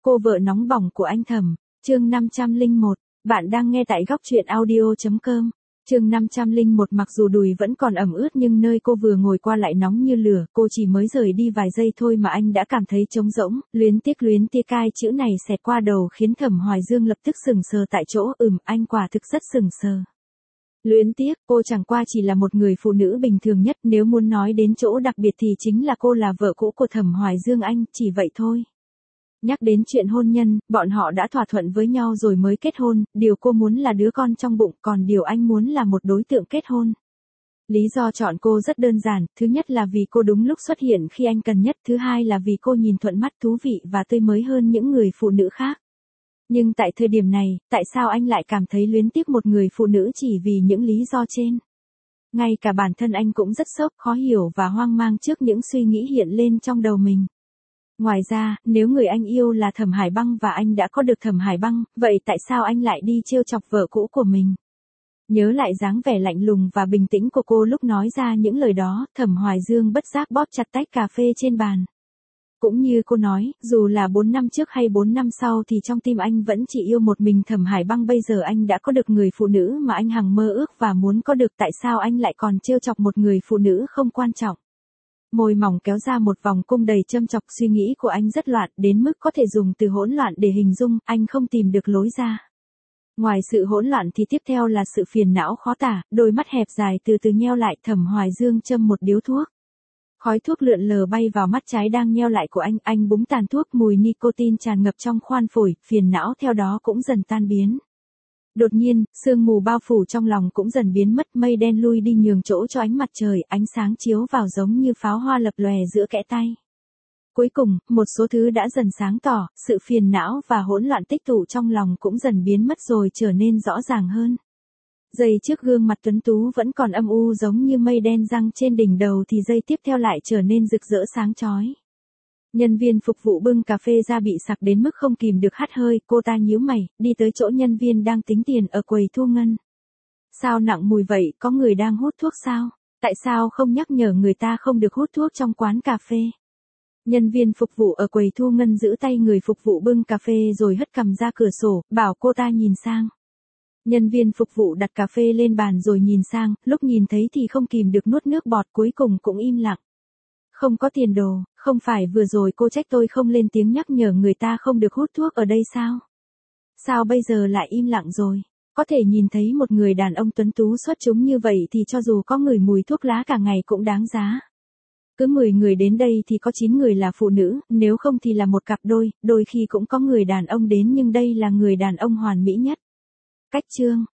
Cô vợ nóng bỏng của anh Thẩm, chương 501, bạn đang nghe tại góc truyện audio.com. Chương 501 mặc dù đùi vẫn còn ẩm ướt nhưng nơi cô vừa ngồi qua lại nóng như lửa, cô chỉ mới rời đi vài giây thôi mà anh đã cảm thấy trống rỗng, luyến tiếc ai chữ này xẹt qua đầu khiến Thẩm Hoài Dương lập tức sững sờ tại chỗ, anh quả thực rất sững sờ. Luyến tiếc, cô chẳng qua chỉ là một người phụ nữ bình thường nhất, nếu muốn nói đến chỗ đặc biệt thì chính là cô là vợ cũ của Thẩm Hoài Dương anh, chỉ vậy thôi. Nhắc đến chuyện hôn nhân, bọn họ đã thỏa thuận với nhau rồi mới kết hôn, điều cô muốn là đứa con trong bụng, còn điều anh muốn là một đối tượng kết hôn. Lý do chọn cô rất đơn giản, thứ nhất là vì cô đúng lúc xuất hiện khi anh cần nhất, thứ hai là vì cô nhìn thuận mắt, thú vị và tươi mới hơn những người phụ nữ khác. Nhưng tại thời điểm này, tại sao anh lại cảm thấy luyến tiếc một người phụ nữ chỉ vì những lý do trên? Ngay cả bản thân anh cũng rất sốc, khó hiểu và hoang mang trước những suy nghĩ hiện lên trong đầu mình. Ngoài ra, nếu người anh yêu là Thẩm Hải Băng và anh đã có được Thẩm Hải Băng, vậy tại sao anh lại đi trêu chọc vợ cũ của mình? Nhớ lại dáng vẻ lạnh lùng và bình tĩnh của cô lúc nói ra những lời đó, Thẩm Hoài Dương bất giác bóp chặt tách cà phê trên bàn. Cũng như cô nói, dù là 4 năm trước hay 4 năm sau thì trong tim anh vẫn chỉ yêu một mình Thẩm Hải Băng, bây giờ anh đã có được người phụ nữ mà anh hằng mơ ước và muốn có được, tại sao anh lại còn trêu chọc một người phụ nữ không quan trọng? Môi mỏng kéo ra một vòng cung đầy châm chọc, suy nghĩ của anh rất loạn, đến mức có thể dùng từ hỗn loạn để hình dung, anh không tìm được lối ra. Ngoài sự hỗn loạn thì tiếp theo là sự phiền não khó tả, đôi mắt hẹp dài từ từ nheo lại, Thẩm Hoài Dương châm một điếu thuốc. Khói thuốc lượn lờ bay vào mắt trái đang nheo lại của anh búng tàn thuốc, mùi nicotine tràn ngập trong khoang phổi, phiền não theo đó cũng dần tan biến. Đột nhiên, sương mù bao phủ trong lòng cũng dần biến mất, mây đen lui đi nhường chỗ cho ánh mặt trời, ánh sáng chiếu vào giống như pháo hoa lập lòe giữa kẽ tay. Cuối cùng, một số thứ đã dần sáng tỏ, sự phiền não và hỗn loạn tích tụ trong lòng cũng dần biến mất rồi trở nên rõ ràng hơn. Giây trước gương mặt tuấn tú vẫn còn âm u giống như mây đen giăng trên đỉnh đầu thì giây tiếp theo lại trở nên rực rỡ sáng chói. Nhân viên phục vụ bưng cà phê ra bị sặc đến mức không kìm được hắt hơi, cô ta nhíu mày, đi tới chỗ nhân viên đang tính tiền ở quầy thu ngân. Sao nặng mùi vậy, có người đang hút thuốc sao? Tại sao không nhắc nhở người ta không được hút thuốc trong quán cà phê? Nhân viên phục vụ ở quầy thu ngân giữ tay người phục vụ bưng cà phê rồi hất cằm ra cửa sổ, bảo cô ta nhìn sang. Nhân viên phục vụ đặt cà phê lên bàn rồi nhìn sang, lúc nhìn thấy thì không kìm được nuốt nước bọt, cuối cùng cũng im lặng. Không có tiền đồ, không phải vừa rồi cô trách tôi không lên tiếng nhắc nhở người ta không được hút thuốc ở đây sao? Sao bây giờ lại im lặng rồi? Có thể nhìn thấy một người đàn ông tuấn tú xuất chúng như vậy thì cho dù có ngửi mùi thuốc lá cả ngày cũng đáng giá. Cứ 10 người đến đây thì có 9 người là phụ nữ, nếu không thì là một cặp đôi, đôi khi cũng có người đàn ông đến nhưng đây là người đàn ông hoàn mỹ nhất. Cách chương